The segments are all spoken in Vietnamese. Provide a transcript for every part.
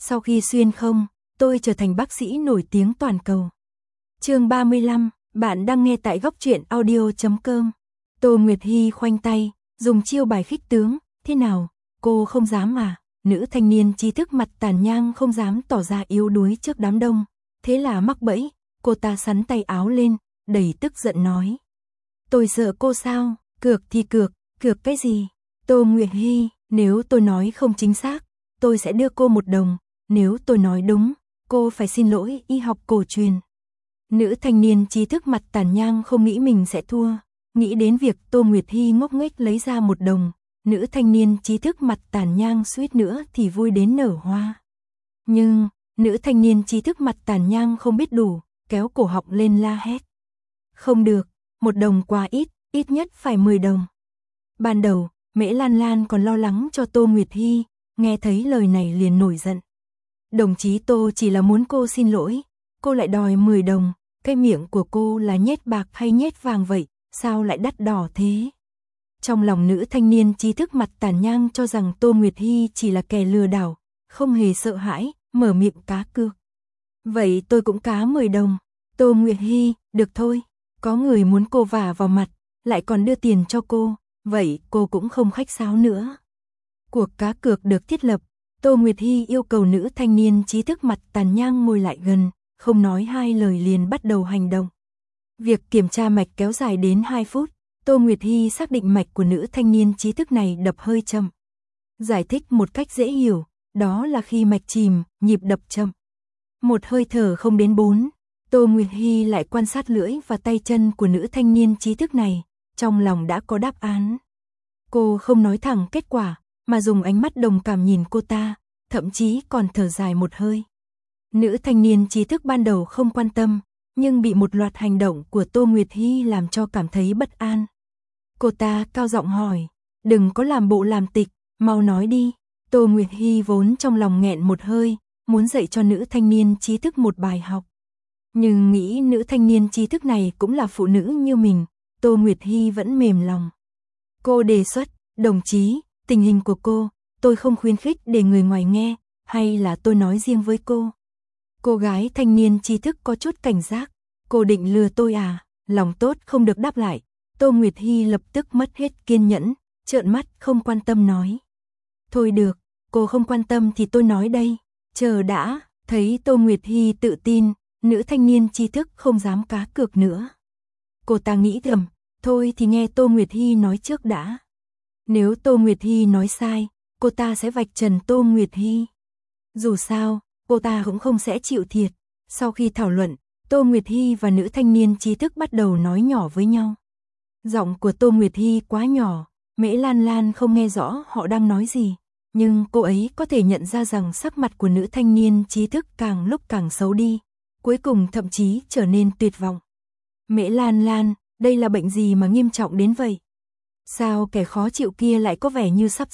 Sau khi xuyên không, tôi trở thành bác sĩ nổi tiếng toàn cầu. Chương 35, bạn đang nghe tại góc truyện audio.com. Tô Nguyệt Hy khoanh tay, dùng chiêu bài khích tướng, thế nào, cô không dám à? Nữ thanh niên trí thức mặt tàn nhang không dám tỏ ra yếu đuối trước đám đông, thế là mắc bẫy, cô ta sắn tay áo lên, đầy tức giận nói. Tôi sợ cô sao, cược thì cược cái gì? Tô Nguyệt Hy, nếu tôi nói không chính xác, tôi sẽ đưa cô 1 đồng, nếu tôi nói đúng, cô phải xin lỗi y học cổ truyền. Nữ thanh niên trí thức mặt tàn nhang không nghĩ mình sẽ thua, nghĩ đến việc Tô Nguyệt Hy ngốc nghếch lấy ra 1 đồng, nữ thanh niên trí thức mặt tàn nhang suýt nữa thì vui đến nở hoa. Nhưng, nữ thanh niên trí thức mặt tàn nhang không biết đủ, kéo cổ họng lên la hét. Không được, 1 đồng quá ít, ít nhất phải 10 đồng. Ban đầu, Mễ Lan Lan còn lo lắng cho Tô Nguyệt Hy, nghe thấy lời này liền nổi giận. Đồng chí Tô chỉ là muốn cô xin lỗi, cô lại đòi 10 đồng, cái miệng của cô là nhét bạc hay nhét vàng vậy, sao lại đắt đỏ thế? Trong lòng nữ thanh niên trí thức mặt tàn nhang cho rằng Tô Nguyệt Hy chỉ là kẻ lừa đảo, không hề sợ hãi, mở miệng cá cược. Vậy tôi cũng cá 10 đồng. Tô Nguyệt Hy, được thôi, có người muốn cô vả vào mặt, lại còn đưa tiền cho cô, vậy cô cũng không khách sáo nữa. Cuộc cá cược được thiết lập, Tô Nguyệt Hy yêu cầu nữ thanh niên trí thức mặt tàn nhang ngồi lại gần, không nói 2 lời liền bắt đầu hành động. Việc kiểm tra mạch kéo dài đến 2 phút, Tô Nguyệt Hy xác định mạch của nữ thanh niên trí thức này đập hơi chậm. Giải thích một cách dễ hiểu, đó là khi mạch chìm, nhịp đập chậm. 1 hơi thở không đến 4, Tô Nguyệt Hy lại quan sát lưỡi và tay chân của nữ thanh niên trí thức này, trong lòng đã có đáp án. Cô không nói thẳng kết quả, mà dùng ánh mắt đồng cảm nhìn cô ta, thậm chí còn thở dài một hơi. Nữ thanh niên trí thức ban đầu không quan tâm, nhưng bị một loạt hành động của Tô Nguyệt Hy làm cho cảm thấy bất an. Cô ta cao giọng hỏi, đừng có làm bộ làm tịch, mau nói đi. Tô Nguyệt Hy vốn trong lòng nghẹn một hơi, muốn dạy cho nữ thanh niên trí thức một bài học. Nhưng nghĩ nữ thanh niên trí thức này cũng là phụ nữ như mình, Tô Nguyệt Hy vẫn mềm lòng. Cô đề xuất, đồng chí, tình hình của cô, tôi không khuyến khích để người ngoài nghe, hay là tôi nói riêng với cô. Cô gái thanh niên trí thức có chút cảnh giác, cô định lừa tôi à, lòng tốt không được đáp lại. Tô Nguyệt Hy lập tức mất hết kiên nhẫn, trợn mắt không quan tâm nói. Thôi được, cô không quan tâm thì tôi nói đây, chờ đã, thấy Tô Nguyệt Hy tự tin, nữ thanh niên trí thức không dám cá cược nữa. Cô ta nghĩ thầm, thôi thì nghe Tô Nguyệt Hy nói trước đã. Nếu Tô Nguyệt Hy nói sai, cô ta sẽ vạch trần Tô Nguyệt Hy. Dù sao, cô ta cũng không sẽ chịu thiệt. Sau khi thảo luận, Tô Nguyệt Hy và nữ thanh niên trí thức bắt đầu nói nhỏ với nhau. Giọng của Tô Nguyệt Hy quá nhỏ, Mễ Lan Lan không nghe rõ họ đang nói gì, nhưng cô ấy có thể nhận ra rằng sắc mặt của nữ thanh niên trí thức càng lúc càng xấu đi, cuối cùng thậm chí trở nên tuyệt vọng. Mễ Lan Lan, đây là bệnh gì mà nghiêm trọng đến vậy? Sao kẻ khó chịu kia lại có vẻ như sắp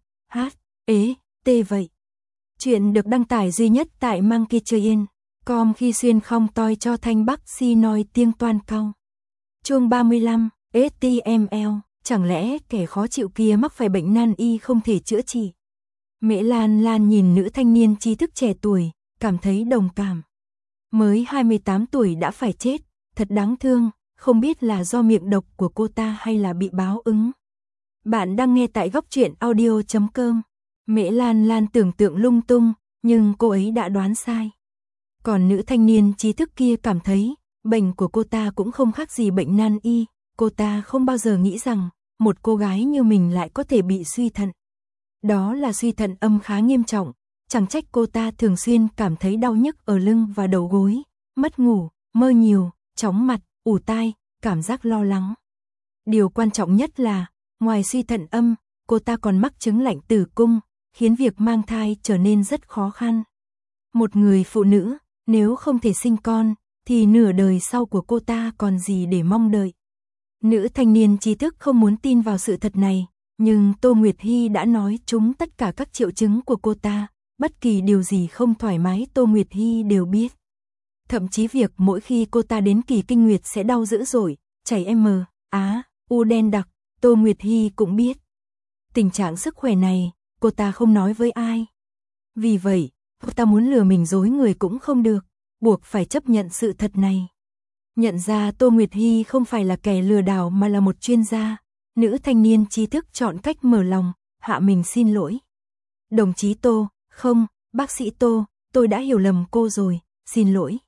CHT vậy? Chuyện được đăng tải duy nhất tại Monkeytrain.com khi xuyên không toi cho thanh bắc si nói tiếng toan cao. Chương 35, HTML, chẳng lẽ kẻ khó chịu kia mắc phải bệnh nan y không thể chữa trị? Mễ Lan Lan nhìn nữ thanh niên trí thức trẻ tuổi, cảm thấy đồng cảm. Mới 28 tuổi đã phải chết, thật đáng thương, không biết là do miệng độc của cô ta hay là bị báo ứng. Bạn đang nghe tại góc truyện audio.com. Mễ Lan Lan tưởng tượng lung tung, nhưng cô ấy đã đoán sai. Còn nữ thanh niên trí thức kia cảm thấy, bệnh của cô ta cũng không khác gì bệnh nan y, cô ta không bao giờ nghĩ rằng, một cô gái như mình lại có thể bị suy thận. Đó là suy thận âm khá nghiêm trọng, chẳng trách cô ta thường xuyên cảm thấy đau nhức ở lưng và đầu gối, mất ngủ, mơ nhiều, chóng mặt, ù tai, cảm giác lo lắng. Điều quan trọng nhất là, ngoài suy thận âm, cô ta còn mắc chứng lạnh tử cung, khiến việc mang thai trở nên rất khó khăn. Một người phụ nữ, nếu không thể sinh con, thì nửa đời sau của cô ta còn gì để mong đợi. Nữ thanh niên trí thức không muốn tin vào sự thật này, nhưng Tô Nguyệt Hy đã nói trúng tất cả các triệu chứng của cô ta, bất kỳ điều gì không thoải mái Tô Nguyệt Hy đều biết. Thậm chí việc mỗi khi cô ta đến kỳ kinh nguyệt sẽ đau dữ dội, chảy u đen đặc, Tô Nguyệt Hy cũng biết. Tình trạng sức khỏe này, cô ta không nói với ai. Vì vậy, Ta muốn lừa mình dối người cũng không được, buộc phải chấp nhận sự thật này. Nhận ra Tô Nguyệt Hy không phải là kẻ lừa đảo mà là một chuyên gia, nữ thanh niên trí thức chọn cách mở lòng, hạ mình xin lỗi. Đồng chí Tô, không, bác sĩ Tô, tôi đã hiểu lầm cô rồi, xin lỗi.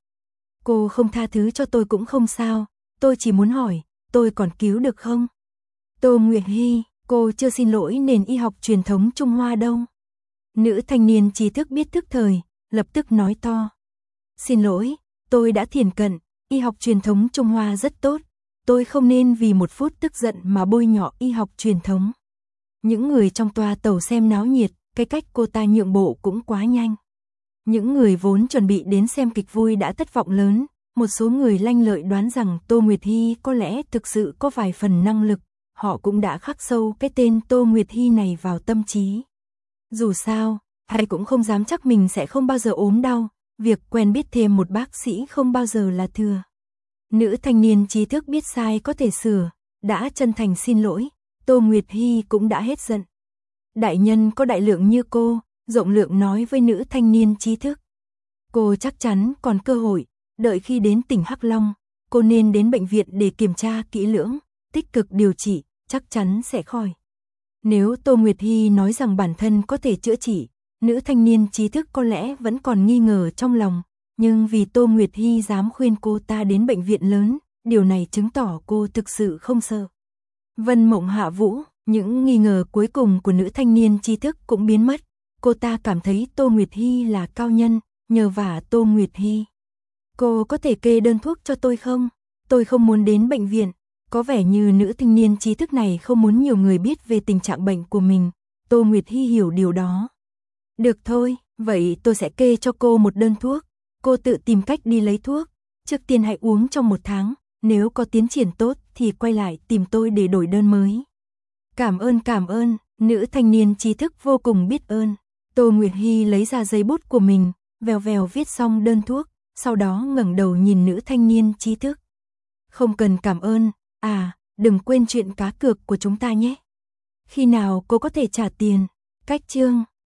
Cô không tha thứ cho tôi cũng không sao, tôi chỉ muốn hỏi, tôi còn cứu được không? Tô Nguyệt Hy, cô chưa xin lỗi nền y học truyền thống Trung Hoa đâu. Nữ thanh niên trí thức biết thức thời, lập tức nói to. Xin lỗi, tôi đã thiển cận, y học truyền thống Trung Hoa rất tốt, tôi không nên vì một phút tức giận mà bôi nhọ y học truyền thống. Những người trong toa tàu xem náo nhiệt, cái cách cô ta nhượng bộ cũng quá nhanh. Những người vốn chuẩn bị đến xem kịch vui đã thất vọng lớn, một số người lanh lợi đoán rằng Tô Nguyệt Hy có lẽ thực sự có vài phần năng lực, họ cũng đã khắc sâu cái tên Tô Nguyệt Hy này vào tâm trí. Dù sao, ai cũng không dám chắc mình sẽ không bao giờ ốm đau, việc quen biết thêm một bác sĩ không bao giờ là thừa. Nữ thanh niên trí thức biết sai có thể sửa, đã chân thành xin lỗi, Tô Nguyệt Hy cũng đã hết giận. Đại nhân có đại lượng như cô, rộng lượng nói với nữ thanh niên trí thức. Cô chắc chắn còn cơ hội, đợi khi đến tỉnh Hắc Long, cô nên đến bệnh viện để kiểm tra kỹ lưỡng, tích cực điều trị, chắc chắn sẽ khỏi. Nếu Tô Nguyệt Hy nói rằng bản thân có thể chữa trị, nữ thanh niên trí thức có lẽ vẫn còn nghi ngờ trong lòng, nhưng vì Tô Nguyệt Hy dám khuyên cô ta đến bệnh viện lớn, điều này chứng tỏ cô thực sự không sợ. Vân Mộng Hạ Vũ, những nghi ngờ cuối cùng của nữ thanh niên trí thức cũng biến mất, cô ta cảm thấy Tô Nguyệt Hy là cao nhân, nhờ vả Tô Nguyệt Hy. Cô có thể kê đơn thuốc cho tôi không? Tôi không muốn đến bệnh viện. Có vẻ như nữ thanh niên trí thức này không muốn nhiều người biết về tình trạng bệnh của mình, Tô Nguyệt Hy hiểu điều đó. Được thôi, vậy tôi sẽ kê cho cô một đơn thuốc, cô tự tìm cách đi lấy thuốc, trước tiên hãy uống trong 1 tháng, nếu có tiến triển tốt thì quay lại tìm tôi để đổi đơn mới. Cảm ơn, nữ thanh niên trí thức vô cùng biết ơn. Tô Nguyệt Hy lấy ra giấy bút của mình, vèo vèo viết xong đơn thuốc, sau đó ngẩng đầu nhìn nữ thanh niên trí thức. Không cần cảm ơn, đừng quên chuyện cá cược của chúng ta nhé. Khi nào cô có thể trả tiền? Cách chương